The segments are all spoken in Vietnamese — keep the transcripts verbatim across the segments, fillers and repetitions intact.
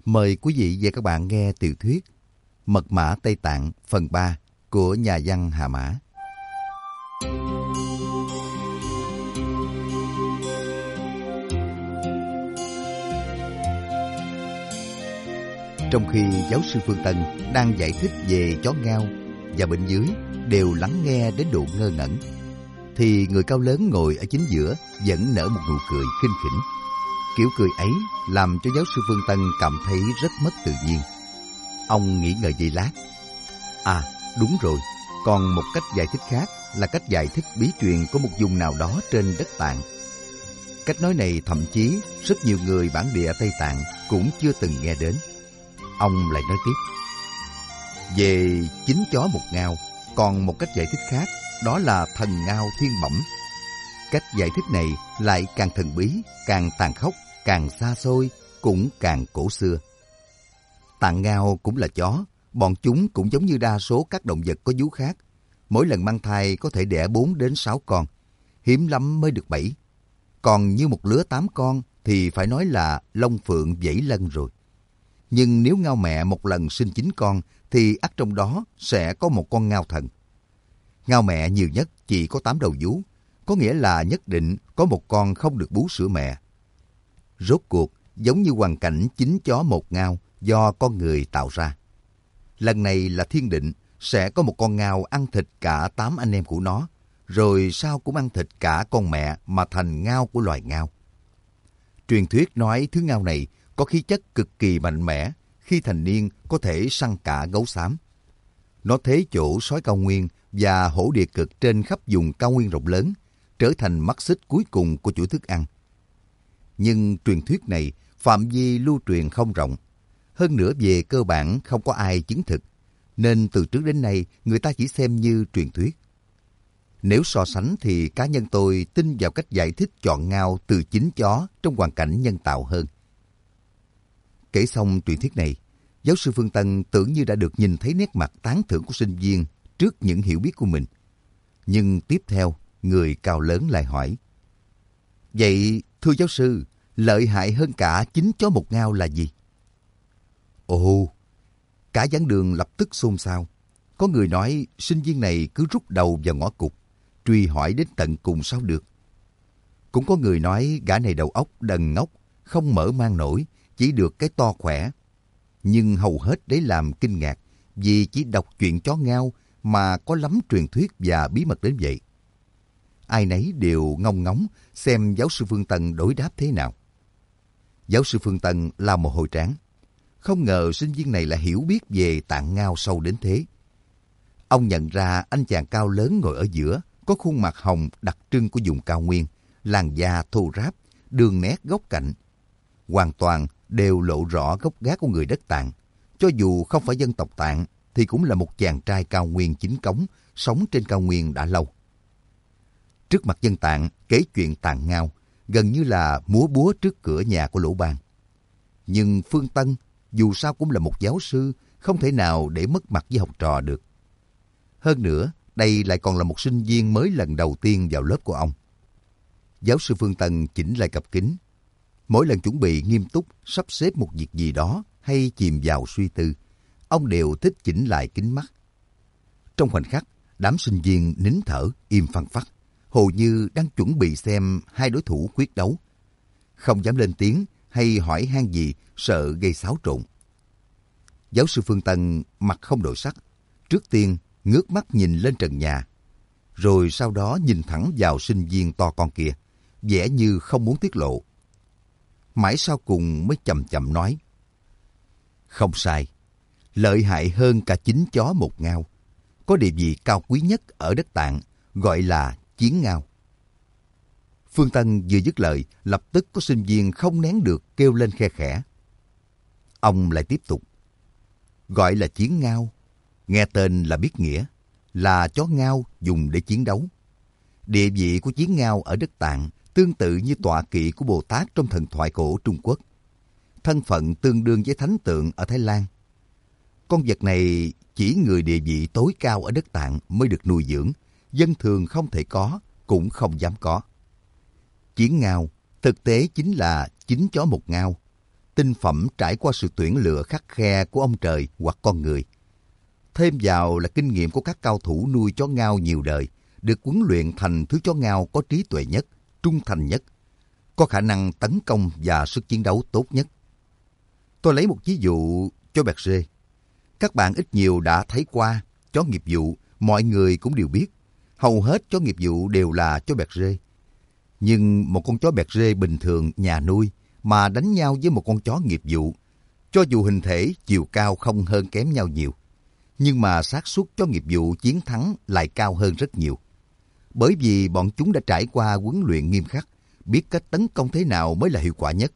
Mời quý vị và các bạn nghe tiểu thuyết Mật mã Tây Tạng phần ba của nhà văn Hà Mã. Trong khi giáo sư Phương Tân đang giải thích về chó ngao và bên dưới đều lắng nghe đến độ ngơ ngẩn, thì người cao lớn ngồi ở chính giữa vẫn nở một nụ cười khinh khỉnh. Kiểu cười ấy làm cho giáo sư Phương Tân cảm thấy rất mất tự nhiên. Ông nghĩ ngợi giây lát. À, đúng rồi, còn một cách giải thích khác là cách giải thích bí truyền của một vùng nào đó trên đất Tạng. Cách nói này thậm chí rất nhiều người bản địa Tây Tạng cũng chưa từng nghe đến. Ông lại nói tiếp. Về chín chó một ngao, còn một cách giải thích khác, đó là thần ngao thiên bẩm. Cách giải thích này lại càng thần bí, càng tàn khốc, càng xa xôi, cũng càng cổ xưa. Tạng ngao cũng là chó, bọn chúng cũng giống như đa số các động vật có vú khác. Mỗi lần mang thai có thể đẻ bốn đến sáu con, hiếm lắm mới được bảy. Còn như một lứa tám con thì phải nói là long phượng vẫy lân rồi. Nhưng nếu ngao mẹ một lần sinh chín con thì ắt trong đó sẽ có một con ngao thần. Ngao mẹ nhiều nhất chỉ có tám đầu vú, có nghĩa là nhất định có một con không được bú sữa mẹ. Rốt cuộc, giống như hoàn cảnh chín chó một ngao do con người tạo ra. Lần này là thiên định, sẽ có một con ngao ăn thịt cả tám anh em của nó, rồi sau cũng ăn thịt cả con mẹ mà thành ngao của loài ngao. Truyền thuyết nói thứ ngao này có khí chất cực kỳ mạnh mẽ, khi thành niên có thể săn cả gấu xám. Nó thế chỗ sói cao nguyên và hổ địa cực trên khắp vùng cao nguyên rộng lớn, trở thành mắt xích cuối cùng của chuỗi thức ăn. Nhưng truyền thuyết này phạm vi lưu truyền không rộng. Hơn nữa về cơ bản không có ai chứng thực, nên từ trước đến nay người ta chỉ xem như truyền thuyết. Nếu so sánh thì cá nhân tôi tin vào cách giải thích chọn ngao từ chính chó trong hoàn cảnh nhân tạo hơn. Kể xong truyền thuyết này, giáo sư Phương Tân tưởng như đã được nhìn thấy nét mặt tán thưởng của sinh viên trước những hiểu biết của mình. Nhưng tiếp theo, người cao lớn lại hỏi. Vậy, thưa giáo sư, lợi hại hơn cả chín chó một ngao là gì? Ồ, cả giảng đường lập tức xôn xao. Có người nói sinh viên này cứ rút đầu vào ngõ cụt, truy hỏi đến tận cùng sao được. Cũng có người nói gã này đầu óc đần ngốc, không mở mang nổi, chỉ được cái to khỏe. Nhưng hầu hết đấy làm kinh ngạc, vì chỉ đọc chuyện chó ngao mà có lắm truyền thuyết và bí mật đến vậy. Ai nấy đều ngông ngóng xem giáo sư Phương Tân đối đáp thế nào. Giáo sư Phương Tân lao mồ hôi trán. Không ngờ sinh viên này lại hiểu biết về tạng ngao sâu đến thế. Ông nhận ra anh chàng cao lớn ngồi ở giữa, có khuôn mặt hồng đặc trưng của vùng cao nguyên, làn da thô ráp, đường nét góc cạnh. Hoàn toàn đều lộ rõ gốc gác của người đất Tạng. Cho dù không phải dân tộc Tạng, thì cũng là một chàng trai cao nguyên chính cống, sống trên cao nguyên đã lâu. Trước mặt dân Tạng, kể chuyện tạng ngao, gần như là múa búa trước cửa nhà của Lỗ Ban. Nhưng Phương Tân, dù sao cũng là một giáo sư, không thể nào để mất mặt với học trò được. Hơn nữa, đây lại còn là một sinh viên mới lần đầu tiên vào lớp của ông. Giáo sư Phương Tân chỉnh lại cặp kính. Mỗi lần chuẩn bị nghiêm túc sắp xếp một việc gì đó hay chìm vào suy tư, ông đều thích chỉnh lại kính mắt. Trong khoảnh khắc, đám sinh viên nín thở, im phăng phắc, hồ như đang chuẩn bị xem hai đối thủ quyết đấu. Không dám lên tiếng hay hỏi han gì, sợ gây xáo trộn. Giáo sư Phương Tân mặt không đổi sắc, trước tiên ngước mắt nhìn lên trần nhà, rồi sau đó nhìn thẳng vào sinh viên to con kia, vẻ như không muốn tiết lộ. Mãi sau cùng mới chậm chậm nói. Không sai, lợi hại hơn cả chín chó một ngao. Có địa vị cao quý nhất ở đất Tạng, gọi là chiến ngao. Phương Tân vừa dứt lời, lập tức có sinh viên không nén được kêu lên khe khẽ. Ông lại tiếp tục. Gọi là chiến ngao, nghe tên là biết nghĩa, là chó ngao dùng để chiến đấu. Địa vị của chiến ngao ở đất Tạng tương tự như tọa kỵ của Bồ Tát trong thần thoại cổ Trung Quốc. Thân phận tương đương với thánh tượng ở Thái Lan. Con vật này chỉ người địa vị tối cao ở đất Tạng mới được nuôi dưỡng, dân thường không thể có, cũng không dám có. Chiến ngao thực tế chính là chín chó một ngao. tinh phẩm trải qua sự tuyển lựa khắt khe của ông trời hoặc con người. Thêm vào là kinh nghiệm của các cao thủ nuôi chó ngao nhiều đời, được huấn luyện thành thứ chó ngao có trí tuệ nhất, trung thành nhất, có khả năng tấn công và sức chiến đấu tốt nhất. Tôi lấy một ví dụ chó Berger. Các bạn ít nhiều đã thấy qua, chó nghiệp vụ, mọi người cũng đều biết. Hầu hết chó nghiệp vụ đều là chó Berger. Nhưng một con chó Berger bình thường nhà nuôi mà đánh nhau với một con chó nghiệp vụ, cho dù hình thể, chiều cao không hơn kém nhau nhiều, nhưng mà xác suất chó nghiệp vụ chiến thắng lại cao hơn rất nhiều. Bởi vì bọn chúng đã trải qua huấn luyện nghiêm khắc, biết cách tấn công thế nào mới là hiệu quả nhất.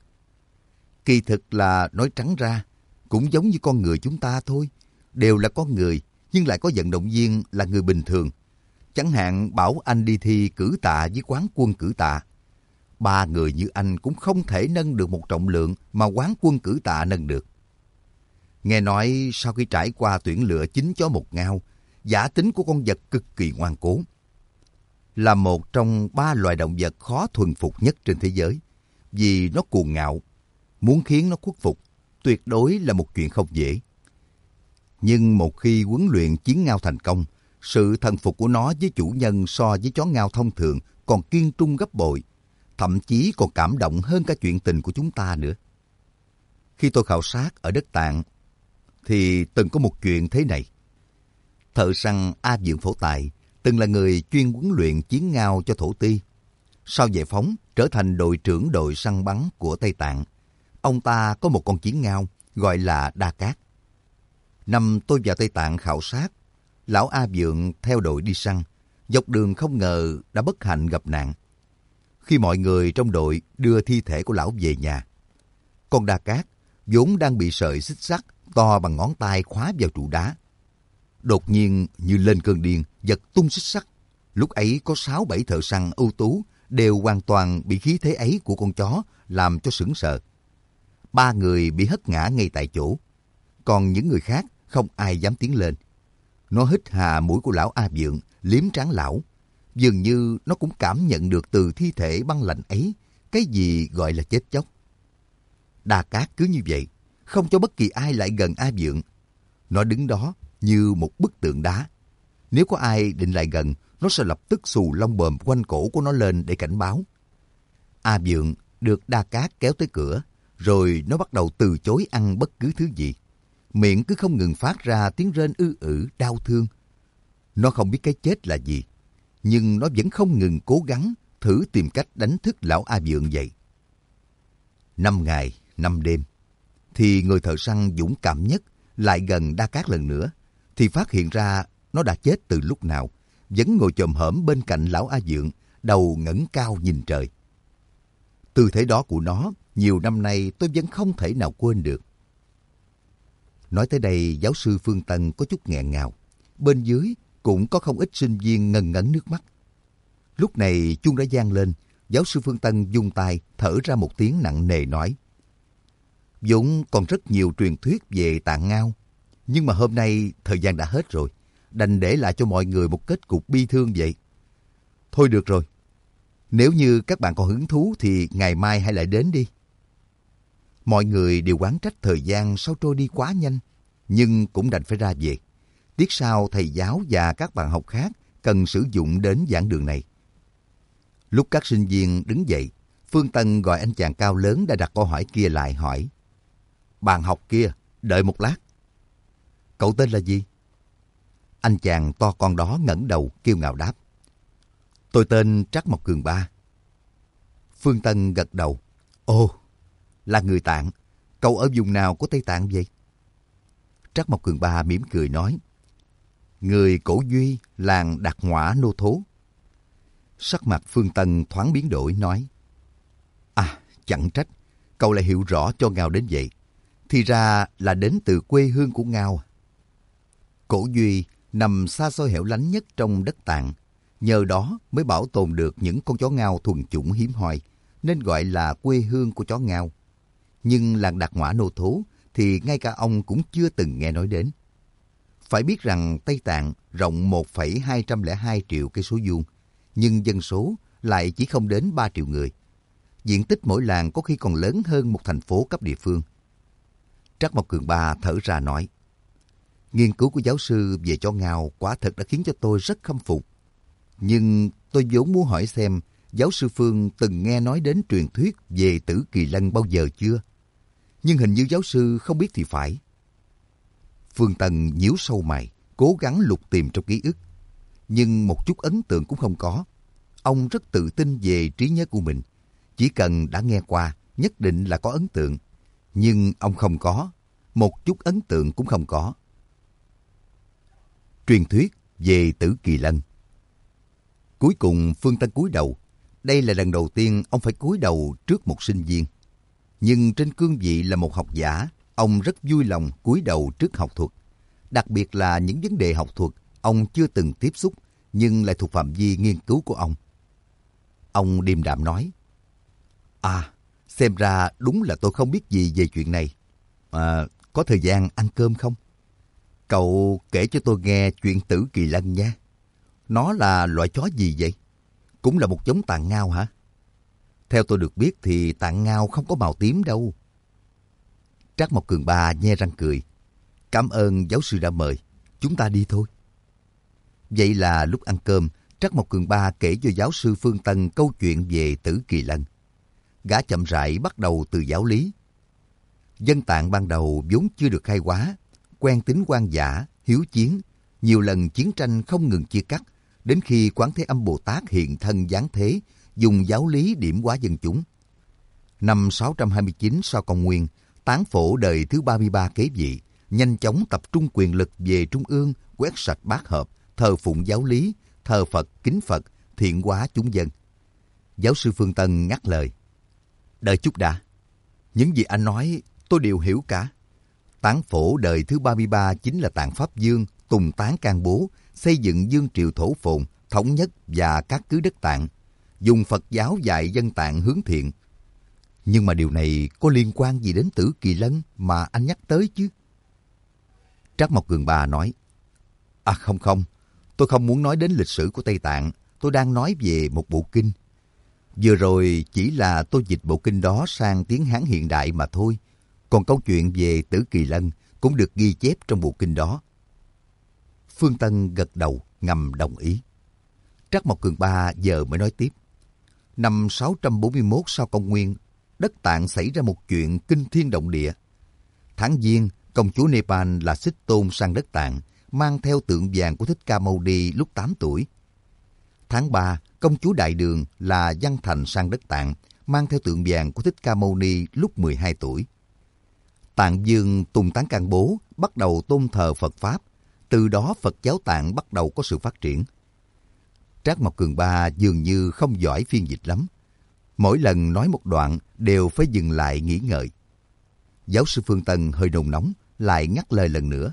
Kỳ thực là nói trắng ra, cũng giống như con người chúng ta thôi, đều là con người, nhưng lại có vận động viên là người bình thường. Chẳng hạn bảo anh đi thi cử tạ với quán quân cử tạ. Ba người như anh cũng không thể nâng được một trọng lượng mà quán quân cử tạ nâng được. Nghe nói sau khi trải qua tuyển lựa chín chó một ngao, giả tính của con vật cực kỳ ngoan cố. Là một trong ba loài động vật khó thuần phục nhất trên thế giới, vì nó cuồng ngạo. Muốn khiến nó khuất phục, tuyệt đối là một chuyện không dễ. Nhưng một khi huấn luyện chiến ngao thành công, sự thần phục của nó với chủ nhân so với chó ngao thông thường còn kiên trung gấp bội, thậm chí còn cảm động hơn cả chuyện tình của chúng ta nữa. Khi tôi khảo sát ở đất Tạng, thì từng có một chuyện thế này. Thợ săn A Dượng Phổ Tài từng là người chuyên huấn luyện chiến ngao cho thổ ti. Sau giải phóng, trở thành đội trưởng đội săn bắn của Tây Tạng. Ông ta có một con chiến ngao gọi là Đa Cát. Năm tôi vào Tây Tạng khảo sát, lão A Dượng theo đội đi săn, dọc đường không ngờ đã bất hạnh gặp nạn. Khi mọi người trong đội đưa thi thể của lão về nhà, con Đa Cát vốn đang bị sợi xích sắt to bằng ngón tay khóa vào trụ đá. Đột nhiên như lên cơn điên, giật tung xích sắt. Lúc ấy có sáu bảy thợ săn ưu tú đều hoàn toàn bị khí thế ấy của con chó làm cho sững sờ. Ba người bị hất ngã ngay tại chỗ, còn những người khác không ai dám tiến lên. Nó hít hà mũi của lão A Dượng, liếm trán lão. Dường như nó cũng cảm nhận được từ thi thể băng lạnh ấy cái gì gọi là chết chóc. Đa Cát cứ như vậy, không cho bất kỳ ai lại gần A Dượng. Nó đứng đó như một bức tượng đá. Nếu có ai định lại gần, nó sẽ lập tức xù lông bờm quanh cổ của nó lên để cảnh báo. A Dượng được Đa Cát kéo tới cửa, rồi nó bắt đầu từ chối ăn bất cứ thứ gì. Miệng cứ không ngừng phát ra tiếng rên ư ử đau thương. Nó không biết cái chết là gì, nhưng nó vẫn không ngừng cố gắng thử tìm cách đánh thức lão A Dượng dậy. Năm ngày, năm đêm, thì người thợ săn dũng cảm nhất lại gần Đa Cát lần nữa, thì phát hiện ra nó đã chết từ lúc nào, vẫn ngồi chồm hổm bên cạnh lão A Dượng, đầu ngẩng cao nhìn trời. Tư thế đó của nó, nhiều năm nay tôi vẫn không thể nào quên được. Nói tới đây, giáo sư Phương Tân có chút nghẹn ngào. Bên dưới cũng có không ít sinh viên ngần ngấn nước mắt. Lúc này chuông đã vang lên, giáo sư Phương Tân vung tay thở ra một tiếng nặng nề nói: vốn còn rất nhiều truyền thuyết về Tạng Ngao, nhưng mà hôm nay thời gian đã hết rồi, đành để lại cho mọi người một kết cục bi thương vậy. Thôi được rồi, nếu như các bạn còn hứng thú thì ngày mai hãy lại đến đi. Mọi người đều oán trách thời gian sao trôi đi quá nhanh, nhưng cũng đành phải ra về. Tiết sau thầy giáo và các bạn học khác cần sử dụng đến giảng đường này. Lúc các sinh viên đứng dậy, Phương Tân gọi anh chàng cao lớn đã đặt câu hỏi kia lại hỏi: bạn học kia, đợi một lát. Cậu tên là gì? Anh chàng to con đó ngẩng đầu kiêu ngạo đáp: tôi tên Trắc Mộc Cường Ba. Phương Tân gật đầu: ồ, là người Tạng. Cậu ở vùng nào của Tây Tạng vậy? Trắc Mộc Cường Ba mỉm cười nói: người Cổ Duy, làng Đạt Ngoã Nô Thố. Sắc mặt Phương Tân thoáng biến đổi nói: à, chẳng trách cậu lại hiểu rõ cho Ngao đến vậy. Thì ra là đến từ quê hương của Ngao. Cổ Duy nằm xa xôi hẻo lánh nhất trong đất Tạng, nhờ đó mới bảo tồn được những con chó Ngao thuần chủng hiếm hoi, nên gọi là quê hương của chó Ngao. Nhưng làng Đạt Ngoã Nô Thố thì ngay cả ông cũng chưa từng nghe nói đến. Phải biết rằng Tây Tạng rộng một phẩy hai không hai triệu cây số vuông, nhưng dân số lại chỉ không đến ba triệu người. diện tích mỗi làng có khi còn lớn hơn một thành phố cấp địa phương. Trắc Mộc Cường Ba thở ra nói, nghiên cứu của giáo sư về chó ngao quả thật đã khiến cho tôi rất khâm phục. Nhưng tôi vốn muốn hỏi xem giáo sư Phương từng nghe nói đến truyền thuyết về Tử Kỳ Lân bao giờ chưa? Nhưng hình như giáo sư không biết thì phải. Phương Tân nhíu sâu mày, cố gắng lục tìm trong ký ức. Nhưng một chút ấn tượng cũng không có. Ông rất tự tin về trí nhớ của mình. Chỉ cần đã nghe qua, nhất định là có ấn tượng. Nhưng ông không có, một chút ấn tượng cũng không có. Truyền thuyết về Tử Kỳ Lân. Cuối cùng Phương Tân cúi đầu. Đây là lần đầu tiên ông phải cúi đầu trước một sinh viên. Nhưng trên cương vị là một học giả, ông rất vui lòng cúi đầu trước học thuật. Đặc biệt là những vấn đề học thuật ông chưa từng tiếp xúc, nhưng lại thuộc phạm vi nghiên cứu của ông. Ông điềm đạm nói, à, xem ra đúng là tôi không biết gì về chuyện này. À, có thời gian ăn cơm không? Cậu kể cho tôi nghe chuyện Tử Kỳ Lân nha. Nó là loại chó gì vậy? Cũng là một giống tạng ngao hả? Theo tôi được biết thì tạng ngao không có màu tím đâu. Trắc Mộc Cường Ba nhe răng cười. Cảm ơn giáo sư đã mời. Chúng ta đi thôi. Vậy là lúc ăn cơm, Trắc Mộc Cường Ba kể cho giáo sư Phương Tân câu chuyện về Tử Kỳ Lân. Gã chậm rãi bắt đầu từ giáo lý. Dân Tạng ban đầu vốn chưa được khai hóa, quen tính hoang dã, hiếu chiến, nhiều lần chiến tranh không ngừng chia cắt, đến khi Quán Thế Âm Bồ Tát hiện thân giáng thế, dùng giáo lý điểm hóa dân chúng. Năm sáu trăm hai mươi chín sau công nguyên, Tán Phổ đời thứ ba mươi ba kế vị, nhanh chóng tập trung quyền lực về trung ương, quét sạch bát hợp, thờ phụng giáo lý, thờ Phật, kính Phật, thiện hóa chúng dân. Giáo sư Phương Tân ngắt lời. Đợi chút đã. Những gì anh nói tôi đều hiểu cả. Tán Phổ đời thứ ba mươi ba chính là Tạng Pháp Dương, Tùng Tán Can Bố, xây dựng vương triều thổ phồn, thống nhất và các cứ đất Tạng, dùng Phật giáo dạy dân Tạng hướng thiện. Nhưng mà điều này có liên quan gì đến Tử Kỳ Lân mà anh nhắc tới chứ? Trắc Mộc Cường Ba nói, à không không, tôi không muốn nói đến lịch sử của Tây Tạng, tôi đang nói về một bộ kinh. Vừa rồi chỉ là tôi dịch bộ kinh đó sang tiếng Hán hiện đại mà thôi, còn câu chuyện về Tử Kỳ Lân cũng được ghi chép trong bộ kinh đó. Phương Tân gật đầu, ngầm đồng ý. Trắc Mộc Cường Ba giờ mới nói tiếp. Năm sáu trăm bốn mươi mốt sau công nguyên, đất Tạng xảy ra một chuyện kinh thiên động địa. Tháng Giêng, công chúa Nepal là Xích Tôn sang đất Tạng, mang theo tượng vàng của Thích Ca Mâu Ni lúc tám tuổi. Tháng ba, công chúa Đại Đường là Văn Thành sang đất Tạng, mang theo tượng vàng của Thích Ca Mâu Ni lúc mười hai tuổi. Tạng Dương Tùng Tán Can Bố bắt đầu tôn thờ Phật Pháp, từ đó Phật giáo Tạng bắt đầu có sự phát triển. Trác Mộc Cường Ba dường như không giỏi phiên dịch lắm. Mỗi lần nói một đoạn đều phải dừng lại nghỉ ngợi. Giáo sư Phương Tân hơi nôn nóng, lại ngắt lời lần nữa.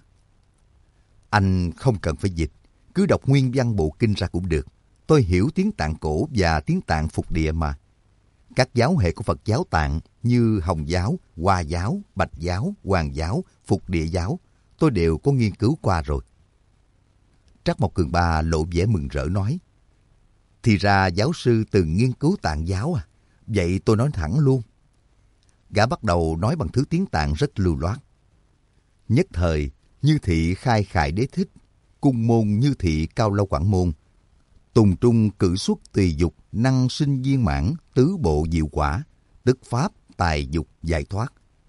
Anh không cần phải dịch, cứ đọc nguyên văn bộ kinh ra cũng được. Tôi hiểu tiếng Tạng cổ và tiếng Tạng phục địa mà. Các giáo hệ của Phật giáo Tạng như Hồng giáo, Hoa giáo, Bạch giáo, Hoàng giáo, Phục địa giáo, tôi đều có nghiên cứu qua rồi. Trác Mộc Cường Ba lộ vẻ mừng rỡ nói. Thì ra giáo sư từng nghiên cứu Tạng giáo à? Vậy tôi nói thẳng luôn. Gã bắt đầu nói bằng thứ tiếng Tạng rất lưu loát. Nhất thời, Như Thị khai khải đế thích, cung môn Như Thị cao lâu quảng môn. Tùng trung cử xuất tùy dục, năng sinh viên mãn, tứ bộ diệu quả, tức pháp, tài dục, giải thoát.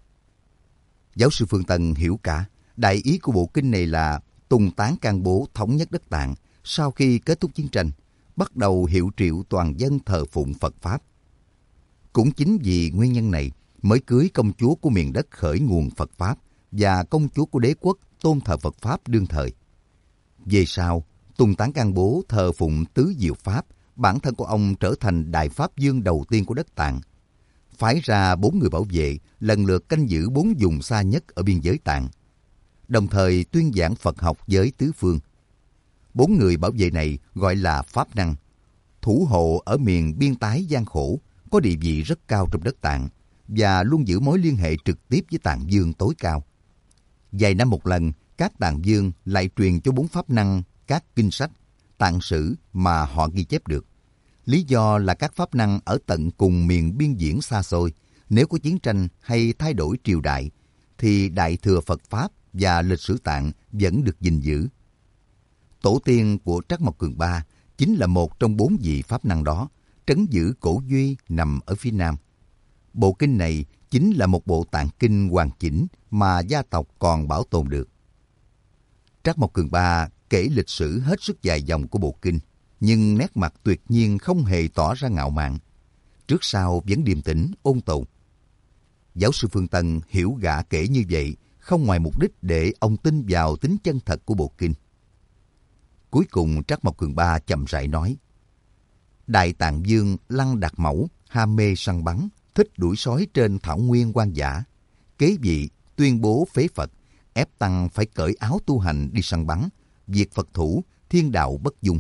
Giáo sư Phương Tân hiểu cả. Đại ý của bộ kinh này là Tùng Tán Can Bố thống nhất đất Tạng, sau khi kết thúc chiến tranh, bắt đầu hiệu triệu toàn dân thờ phụng Phật Pháp. Cũng chính vì nguyên nhân này mới cưới công chúa của miền đất khởi nguồn Phật Pháp và công chúa của đế quốc tôn thờ Phật Pháp đương thời. Về sau, Tùng Tán Can Bố thờ phụng tứ diệu Pháp, bản thân của ông trở thành Đại Pháp Dương đầu tiên của đất Tạng. Phái ra bốn người bảo vệ, lần lượt canh giữ bốn vùng xa nhất ở biên giới Tạng, đồng thời tuyên giảng Phật học với tứ phương. Bốn người bảo vệ này gọi là Pháp Năng, thủ hộ ở miền biên tái gian khổ, có địa vị rất cao trong đất Tạng và luôn giữ mối liên hệ trực tiếp với Tạng Dương tối cao. Vài năm một lần, các Tạng Dương lại truyền cho bốn Pháp Năng các kinh sách, tạng sử mà họ ghi chép được. Lý do là các pháp năng ở tận cùng miền biên viễn xa xôi, nếu có chiến tranh hay thay đổi triều đại, thì Đại Thừa Phật Pháp và lịch sử Tạng vẫn được gìn giữ. Tổ tiên của Trắc Mộc Cường Ba chính là một trong bốn vị pháp năng đó, trấn giữ cổ Duy nằm ở phía nam. Bộ kinh này chính là một bộ tạng kinh hoàn chỉnh mà gia tộc còn bảo tồn được. Trắc Mộc Cường Ba kể lịch sử hết sức dài dòng của bộ kinh, nhưng nét mặt tuyệt nhiên không hề tỏ ra ngạo mạn. Trước sau vẫn điềm tĩnh, ôn tồn. Giáo sư Phương Tân hiểu gã kể như vậy không ngoài mục đích để ông tin vào tính chân thật của bộ kinh. Cuối cùng Trắc Mộc Cường Ba chậm rãi nói: Đại Tạng Vương Lăng Đạt Mẫu ham mê săn bắn, thích đuổi sói trên thảo nguyên hoang dã. Kế vị tuyên bố phế Phật, ép tăng phải cởi áo tu hành đi săn bắn, diệt Phật thủ, thiên đạo bất dung.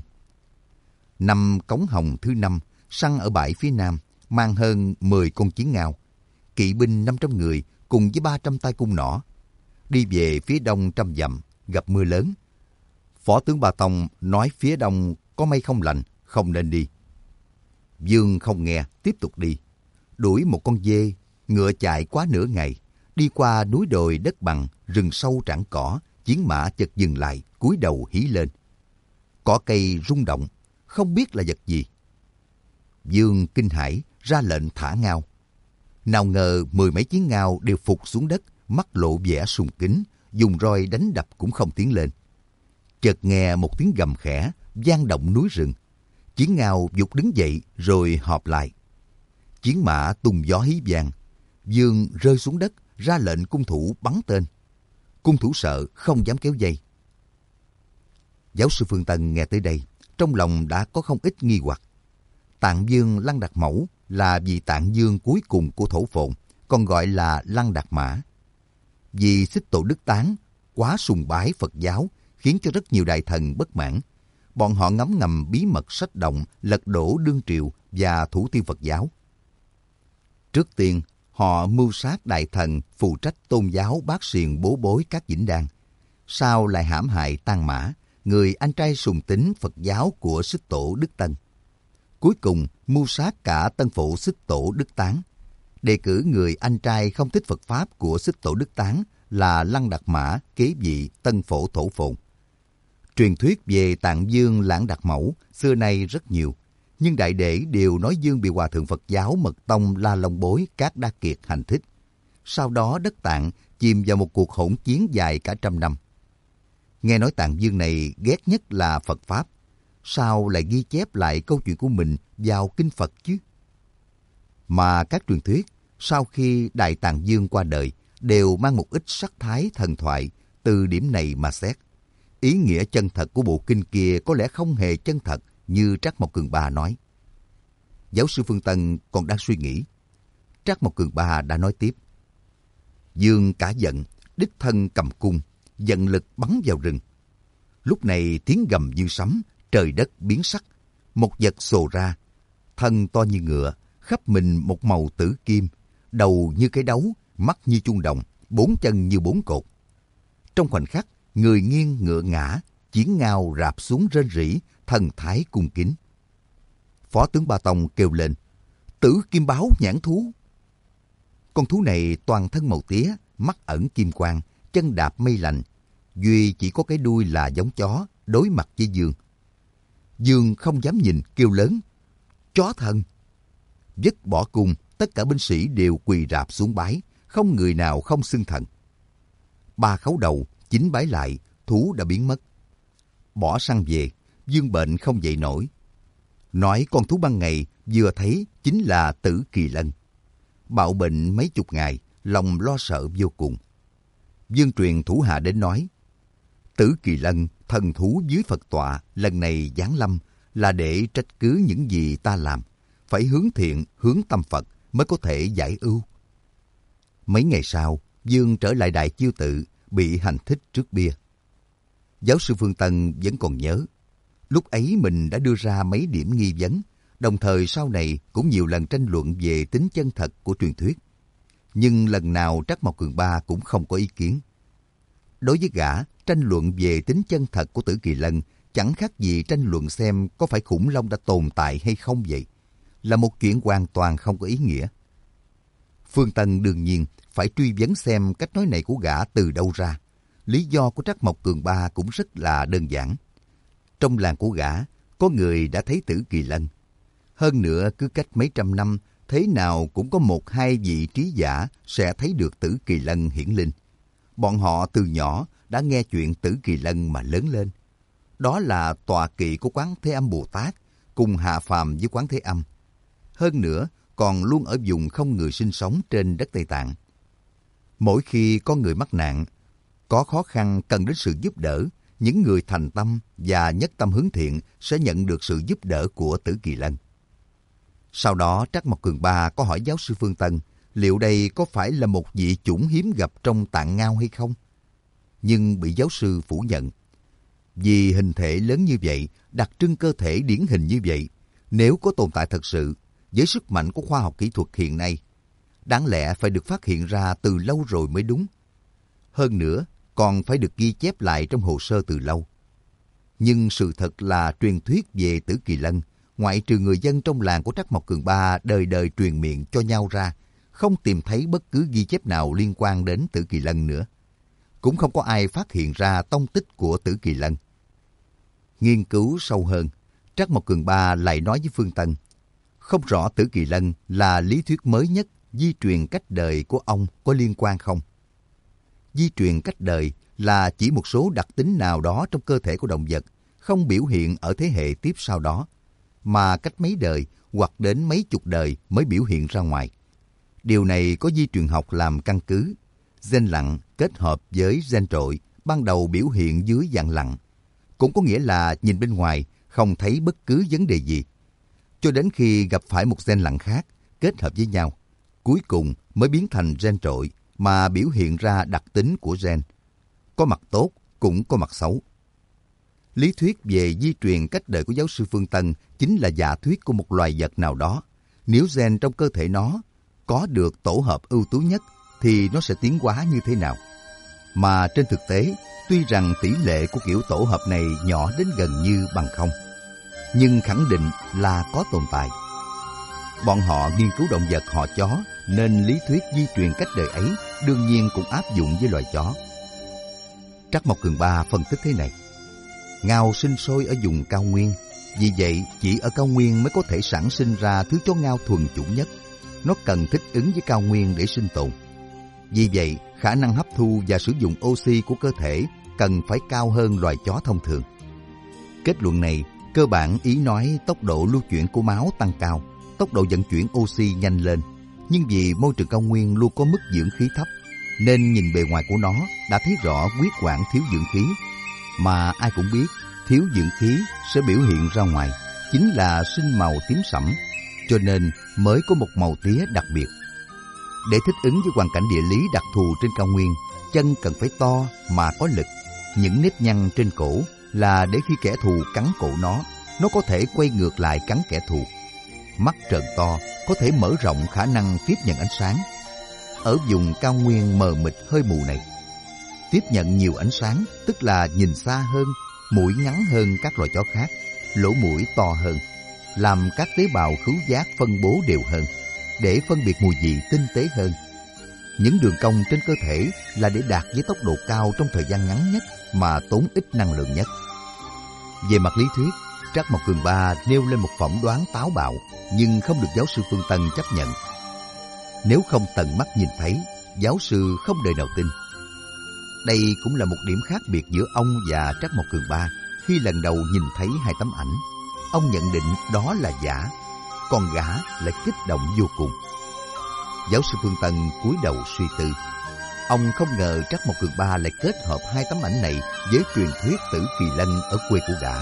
Năm Cống Hồng thứ năm, săn ở bãi phía nam, mang hơn mười con chiến ngao, kỵ binh năm trăm người cùng với ba trăm tay cung nỏ. Đi về phía đông trăm dặm, gặp mưa lớn. Phó tướng Ba Tông nói phía đông có mây không lành, không nên đi. Dương không nghe, tiếp tục đi. Đuổi một con dê, ngựa chạy quá nửa ngày, đi qua núi đồi đất bằng, rừng sâu trảng cỏ, chiến mã chợt dừng lại, cúi đầu hí lên. Cỏ cây rung động, không biết là vật gì. Dương kinh hãi, ra lệnh thả ngao. Nào ngờ mười mấy chiến ngao đều phục xuống đất, mắt lộ vẻ sùng kính, dùng roi đánh đập cũng không tiến lên. Chợt nghe một tiếng gầm khẽ, vang động núi rừng. Chiến ngao giục đứng dậy rồi họp lại. Chiến mã tung gió hí vang. Dương rơi xuống đất, ra lệnh cung thủ bắn tên. Cung thủ sợ, không dám kéo dây. Giáo sư Phương Tân nghe tới đây, trong lòng đã có không ít nghi hoặc. Tạng Vương Lăng Đạt Mẫu là vị Tạng Vương cuối cùng của Thổ Phồn, còn gọi là Lăng Đạt Mã. Vì Xích Tổ Đức Tán quá sùng bái Phật giáo, khiến cho rất nhiều đại thần bất mãn. Bọn họ ngấm ngầm bí mật sách động, lật đổ đương triều và thủ tiêu Phật giáo. Trước tiên, họ mưu sát đại thần phụ trách tôn giáo bát xiền bố bối các dĩnh đan. Sau lại hãm hại Tang Mã, người anh trai sùng tín Phật giáo của Xích Tổ Đức Tân. Cuối cùng, mưu sát cả tân phụ Xích Tổ Đức Tán. Đề cử người anh trai không thích Phật Pháp của Xích Tổ Đức Tán là Lăng Đạt Mã kế vị tân phổ Thổ Phồn. Truyền thuyết về Tạng Vương Lăng Đạt Mẫu xưa nay rất nhiều, nhưng đại để đều nói Dương bị Hòa Thượng Phật giáo Mật Tông La Long Bối Cát Đa Kiệt hành thích. Sau đó đất Tạng chìm vào một cuộc hỗn chiến dài cả trăm năm. Nghe nói Tạng Vương này ghét nhất là Phật Pháp, sao lại ghi chép lại câu chuyện của mình vào kinh Phật chứ? Mà các truyền thuyết sau khi Đại Tạng Vương qua đời đều mang một ít sắc thái thần thoại, từ điểm này mà xét. Ý nghĩa chân thật của bộ kinh kia có lẽ không hề chân thật như Trắc Mộc Cường Ba nói. Giáo sư Phương Tân còn đang suy nghĩ. Trắc Mộc Cường Ba đã nói tiếp. Dương cả giận, đích thân cầm cung, dần lực bắn vào rừng. Lúc này tiếng gầm như sấm, trời đất biến sắc. Một vật xồ ra, thân to như ngựa, khắp mình một màu tử kim, đầu như cái đấu, mắt như chuông đồng, bốn chân như bốn cột. Trong khoảnh khắc, người nghiêng ngựa ngã, chiến ngao rạp xuống rên rỉ, thần thái cung kính. Phó tướng Ba Tông kêu lên, Tử Kim Báo nhãn thú. Con thú này toàn thân màu tía, mắt ẩn kim quang, chân đạp mây lành, duy chỉ có cái đuôi là giống chó, đối mặt với Dương. Dương không dám nhìn, kêu lớn, chó thần. Vứt bỏ cung, tất cả binh sĩ đều quỳ rạp xuống bái, không người nào không xưng thần. Ba khấu đầu, chín bái lại, thú đã biến mất. Bỏ săn về, Dương bệnh không dậy nổi. Nói con thú ban ngày vừa thấy chính là Tử Kỳ Lân. Bạo bệnh mấy chục ngày, lòng lo sợ vô cùng. Dương truyền thủ hạ đến nói, Tử Kỳ Lân, thần thú dưới Phật tọa, lần này giáng lâm là để trách cứ những gì ta làm. Phải hướng thiện, hướng tâm Phật mới có thể giải ưu. Mấy ngày sau, Dương trở lại Đại Chiêu Tự, bị hành thích trước bia. Giáo sư Phương Tân vẫn còn nhớ. Lúc ấy mình đã đưa ra mấy điểm nghi vấn, đồng thời sau này cũng nhiều lần tranh luận về tính chân thật của truyền thuyết. Nhưng lần nào Trắc Mộc Cường Ba cũng không có ý kiến. Đối với gã, tranh luận về tính chân thật của Tử Kỳ Lân chẳng khác gì tranh luận xem có phải khủng long đã tồn tại hay không vậy. Là một chuyện hoàn toàn không có ý nghĩa. Phương Tân đương nhiên phải truy vấn xem cách nói này của gã từ đâu ra. Lý do của Trắc Mộc Cường Ba cũng rất là đơn giản. Trong làng của gã, có người đã thấy Tử Kỳ Lân. Hơn nữa, cứ cách mấy trăm năm, thế nào cũng có một hai vị trí giả sẽ thấy được Tử Kỳ Lân hiển linh. Bọn họ từ nhỏ đã nghe chuyện Tử Kỳ Lân mà lớn lên. Đó là tọa kỵ của Quán Thế Âm Bồ Tát, cùng hạ phàm với Quán Thế Âm. Hơn nữa, còn luôn ở vùng không người sinh sống trên đất Tây Tạng. Mỗi khi có người mắc nạn, có khó khăn cần đến sự giúp đỡ, những người thành tâm và nhất tâm hướng thiện sẽ nhận được sự giúp đỡ của Tử Kỳ Lân. Sau đó Trắc Mộc Cường Ba có hỏi giáo sư Phương Tân liệu đây có phải là một vị chủng hiếm gặp trong Tạng Ngao hay không? Nhưng bị giáo sư phủ nhận. Vì hình thể lớn như vậy, đặc trưng cơ thể điển hình như vậy, nếu có tồn tại thật sự, với sức mạnh của khoa học kỹ thuật hiện nay, đáng lẽ phải được phát hiện ra từ lâu rồi mới đúng. Hơn nữa, còn phải được ghi chép lại trong hồ sơ từ lâu. Nhưng sự thật là truyền thuyết về Tử Kỳ Lân, ngoại trừ người dân trong làng của Trắc Mộc Cường Ba đời đời truyền miệng cho nhau ra, không tìm thấy bất cứ ghi chép nào liên quan đến Tử Kỳ Lân nữa. Cũng không có ai phát hiện ra tông tích của Tử Kỳ Lân. Nghiên cứu sâu hơn, Trắc Mộc Cường Ba lại nói với Phương Tân, không rõ Tử Kỳ Lân là lý thuyết mới nhất, di truyền cách đời của ông có liên quan không? Di truyền cách đời là chỉ một số đặc tính nào đó trong cơ thể của động vật, không biểu hiện ở thế hệ tiếp sau đó, mà cách mấy đời hoặc đến mấy chục đời mới biểu hiện ra ngoài. Điều này có di truyền học làm căn cứ. Gen lặng kết hợp với gen trội ban đầu biểu hiện dưới dạng lặng. Cũng có nghĩa là nhìn bên ngoài không thấy bất cứ vấn đề gì. Cho đến khi gặp phải một gen lặng khác kết hợp với nhau, cuối cùng mới biến thành gen trội mà biểu hiện ra đặc tính của gen. Có mặt tốt cũng có mặt xấu. Lý thuyết về di truyền cách đời của giáo sư Phương Tân chính là giả thuyết của một loài vật nào đó. Nếu gen trong cơ thể nó có được tổ hợp ưu tú nhất thì nó sẽ tiến hóa như thế nào? Mà trên thực tế, tuy rằng tỷ lệ của kiểu tổ hợp này nhỏ đến gần như bằng không, nhưng khẳng định là có tồn tại. Bọn họ nghiên cứu động vật họ chó, nên lý thuyết di truyền cách đời ấy đương nhiên cũng áp dụng với loài chó. Trắc Mộc Cường Ba phân tích thế này. Ngao sinh sôi ở vùng cao nguyên, vì vậy chỉ ở cao nguyên mới có thể sản sinh ra thứ chó ngao thuần chủng nhất. Nó cần thích ứng với cao nguyên để sinh tồn. Vì vậy, khả năng hấp thu và sử dụng oxy của cơ thể cần phải cao hơn loài chó thông thường. Kết luận này cơ bản ý nói tốc độ lưu chuyển của máu tăng cao, tốc độ vận chuyển oxy nhanh lên. Nhưng vì môi trường cao nguyên luôn có mức dưỡng khí thấp, nên nhìn bề ngoài của nó đã thấy rõ huyết quản thiếu dưỡng khí. Mà ai cũng biết, thiếu dưỡng khí sẽ biểu hiện ra ngoài, chính là sinh màu tím sẫm, cho nên mới có một màu tía đặc biệt. Để thích ứng với hoàn cảnh địa lý đặc thù trên cao nguyên, chân cần phải to mà có lực. Những nếp nhăn trên cổ là để khi kẻ thù cắn cổ nó, nó có thể quay ngược lại cắn kẻ thù. Mắt trợn to có thể mở rộng khả năng tiếp nhận ánh sáng. Ở vùng cao nguyên mờ mịt hơi mù này, tiếp nhận nhiều ánh sáng tức là nhìn xa hơn, mũi ngắn hơn các loài chó khác, lỗ mũi to hơn, làm các tế bào khứu giác phân bố đều hơn, để phân biệt mùi vị tinh tế hơn. Những đường cong trên cơ thể là để đạt với tốc độ cao trong thời gian ngắn nhất mà tốn ít năng lượng nhất. Về mặt lý thuyết, Trắc Mộc Cường Ba nêu lên một phỏng đoán táo bạo, nhưng không được giáo sư Phương Tân chấp nhận. Nếu không tận mắt nhìn thấy, giáo sư không đời nào tin. Đây cũng là một điểm khác biệt giữa ông và Trắc Mộc Cường Ba. Khi lần đầu nhìn thấy hai tấm ảnh, ông nhận định đó là giả, còn gã lại kích động vô cùng. Giáo sư Phương Tân cúi đầu suy tư. Ông không ngờ Trắc Mộc Cường Ba lại kết hợp hai tấm ảnh này với truyền thuyết Tử Kỳ Lân ở quê của gã.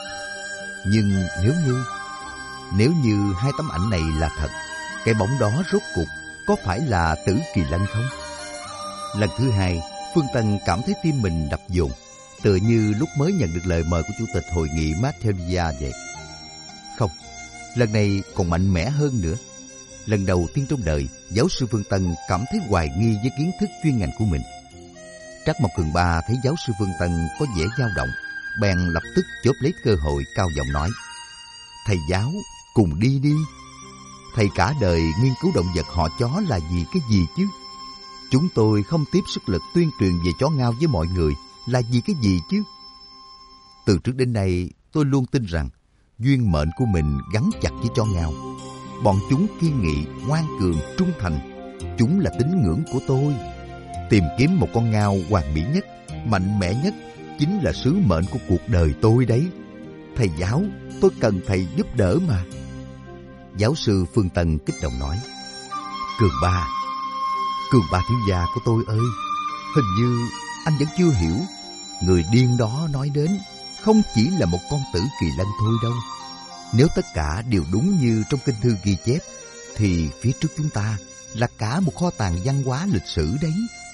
Nhưng nếu như, nếu như hai tấm ảnh này là thật, cái bóng đó rốt cuộc có phải là Tử Kỳ Lân không? Lần thứ hai, Phương Tân cảm thấy tim mình đập dồn, tựa như lúc mới nhận được lời mời của Chủ tịch Hội nghị Materia vậy. Không, lần này còn mạnh mẽ hơn nữa. Lần đầu tiên trong đời, giáo sư Phương Tân cảm thấy hoài nghi với kiến thức chuyên ngành của mình. Trắc Mộc Cường Ba thấy giáo sư Phương Tân có vẻ dao động, bèn lập tức chớp lấy cơ hội cao giọng nói: thầy giáo, cùng đi đi. Thầy cả đời nghiên cứu động vật họ chó là vì cái gì chứ? Chúng tôi không tiếp sức lực tuyên truyền về chó ngao với mọi người là vì cái gì chứ? Từ trước đến nay, tôi luôn tin rằng duyên mệnh của mình gắn chặt với chó ngao. Bọn chúng kiên nghị, ngoan cường, trung thành. Chúng là tín ngưỡng của tôi. Tìm kiếm một con ngao hoàn mỹ nhất, mạnh mẽ nhất chính là sứ mệnh của cuộc đời tôi đấy. Thầy giáo, tôi cần thầy giúp đỡ mà. Giáo sư Phương Tân kích động nói: Cường ba, Cường ba thiếu gia của tôi ơi, hình như anh vẫn chưa hiểu. Người điên đó nói đến không chỉ là một con tử kỳ lân thôi đâu. Nếu tất cả đều đúng như trong kinh thư ghi chép, thì phía trước chúng ta là cả một kho tàng văn hóa lịch sử đấy.